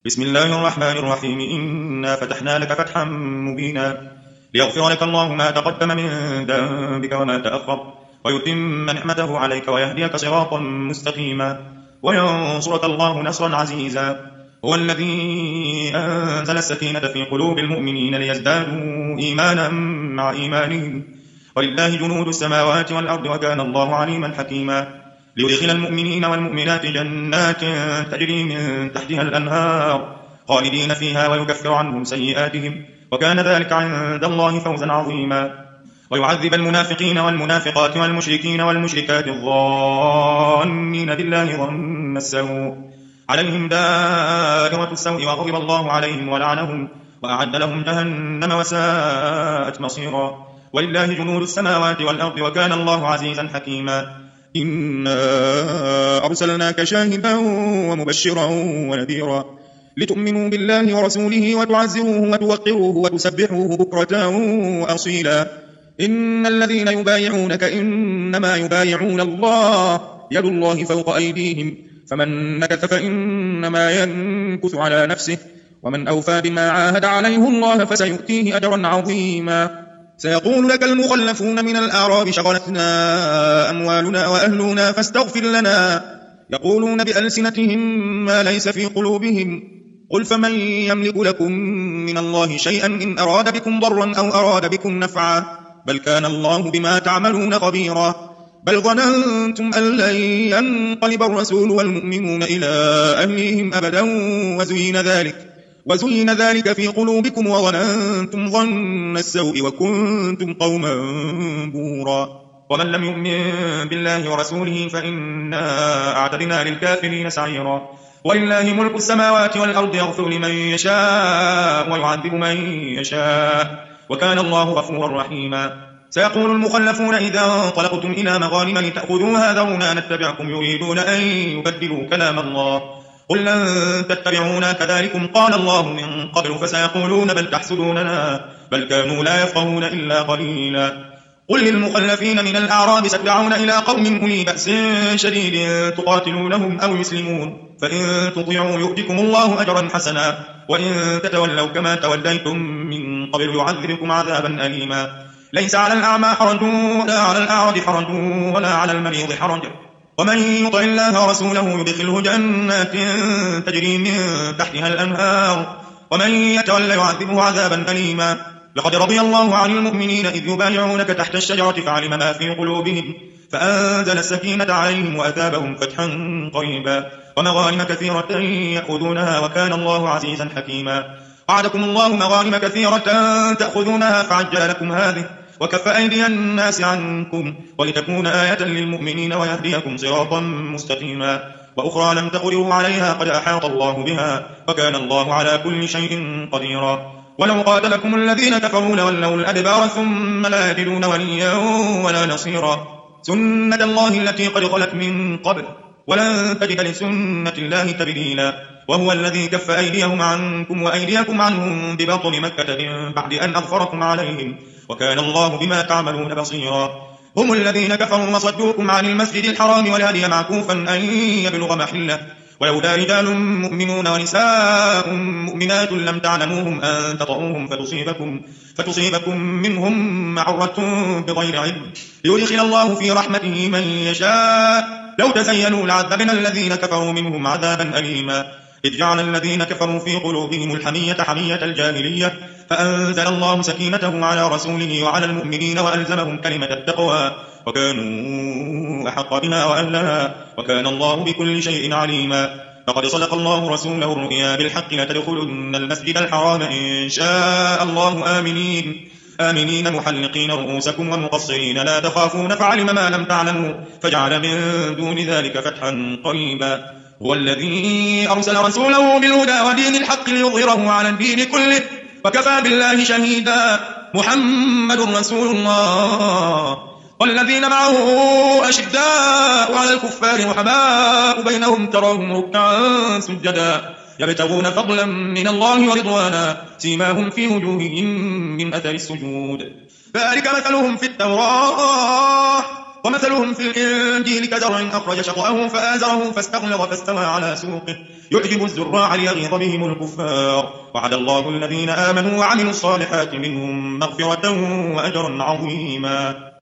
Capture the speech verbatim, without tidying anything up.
بسم الله الرحمن الرحيم إنا فتحنا لك فتحا مبينا ليغفر لك الله ما تقدم من ذنبك وما تأخر ويتم نعمته عليك ويهديك صراطا مستقيما وينصرك الله نصرا عزيزا هو الذي أنزل السكينة في قلوب المؤمنين ليزدادوا إيمانا مع إيمانهم ولله جنود السماوات والأرض وكان الله عليما حكيما ليدخل المؤمنين والمؤمنات جنات تجري من تحتها الأنهار خالدين فيها ويكفر عنهم سيئاتهم وكان ذلك عند الله فوزا عظيما ويعذب المنافقين والمنافقات والمشركين والمشركات الظانين بالله ظن السوء عليهم دائرة السوء وغضب الله عليهم ولعنهم وأعد لهم جهنم وساءت مصيرا ولله جنود السماوات والأرض وكان الله عزيزا حكيما إنا أرسلناك شاهدا ومبشرا ونذيرا لتؤمنوا بالله ورسوله وتعزروه وتوقروه وتسبحوه بكرة وأصيلا إن الذين يبايعونك إنما يبايعون الله يد الله فوق أيديهم فمن نكث فإنما ينكث على نفسه ومن أوفى بما عاهد عليه الله فسيؤتيه أجرا عظيما سيقول لك المخلفون من الأعراب شغلتنا أموالنا وأهلنا فاستغفر لنا يقولون بألسنتهم ما ليس في قلوبهم قل فمن يملك لكم من الله شيئا إن أراد بكم ضرا أو أراد بكم نفعا بل كان الله بما تعملون خبيرا بل ظننتم أن لن ينقلب الرسول والمؤمنون إلى أهليهم أبدا وزين ذلك وزين ذلك في قلوبكم وظننتم ظن السوء وكنتم قوما بورا ومن لم يؤمن بالله ورسوله فإنا أعتدنا للكافرين سعيرا ولله ملك السماوات والأرض يغفر لمن يشاء ويعذب من يشاء وكان الله غفورا رحيما سيقول المخلفون إذا انطلقتم إلى مغانم لتأخذوها ذرونا نتبعكم يريدون أن يبدلوا كلام الله قل لن تتبعونا كذلكم قال الله من قبل فسيقولون بل تحسدوننا بل كانوا لا يفقهون إلا قليلا قل للمخلفين من الأعراب ستدعون إلى قوم أولي بأس شديد تقاتلونهم أو يسلمون فإن تطيعوا يؤتكم الله أجرا حسنا وإن تتولوا كما توليتم من قبل يعذبكم عذابا أليما ليس على الأعمى حرج ولا على الأعرج حرج ولا على المريض حرج ومن يطع الله ورسوله يدخله جنات تجري من تحتها الأنهار ومن يتولى يعذبه عذابا أليما لقد رضي الله عن المؤمنين إذ يبايعونك تحت الشجرة فعلم ما في قلوبهم فأنزل السكينة عليهم وأثابهم فتحا قريبا ومغانم كثيرة يأخذونها وكان الله عزيزا حكيما وعدكم الله مغانم كثيرة تأخذونها فعجل لكم هذه وكف أيدي الناس عنكم ولتكون آية للمؤمنين ويهديكم صراطا مستقيما وأخرى لم تقدروا عليها قد أحاط الله بها وكان الله على كل شيء قديرا ولو قاتلكم الذين كفروا لولوا الأدبار ثم لا يجدون وليا ولا نصيرا سنة الله التي قد خلت من قبل ولن تجد لسنة الله تبديلا وهو الذي كف أيديهم عنكم وأيديكم عنهم ببطن مكة من بعد أن أظفركم عليهم وكان الله بما تعملون بصيرا هم الذين كفروا وصدوكم عن المسجد الحرام والهدي معكوفا أن يبلغ محله ولولا رجال مؤمنون ونساء مؤمنات لم تعلموهم أن تطؤوهم فتصيبكم, فتصيبكم منهم معرة بغير علم ليدخل الله في رحمته من يشاء لو تزينوا لعذبنا الذين كفروا منهم عذابا أليما إذ جعل الذين كفروا في قلوبهم الحمية حمية الجاهلية فأنزل الله سكينته على رسوله وعلى المؤمنين وألزمهم كلمة التقوى وكانوا أحق بها وأهلها وكان الله بكل شيء عليما فقد صدق الله رسوله الرؤيا بالحق لتدخلن المسجد الحرام إن شاء الله آمنين آمنين محلقين رؤوسكم ومقصرين لا تخافون فعلم ما لم تعلموا فجعل من دون ذلك فتحا قريبا هو الذي أرسل رسوله بالهدى ودين الحق ليظهره على الدين كله وكفى بالله شهيدا محمد رسول الله والذين معه أشداء على الكفار رحماء بينهم تراهم ركعا سجدا يبتغون فضلا من الله ورضوانا سيماهم في وجوههم من أثر السجود ذلك مثلهم في التوراة ومثلهم في الإنجيل كزرع أخرج شطأه فآزره فاستغلظ فاستوى على سوقه يعجب الزراع ليغيظ بهم الكفار وعد الله الذين آمنوا وعملوا الصالحات منهم مغفرة وأجرا عظيما.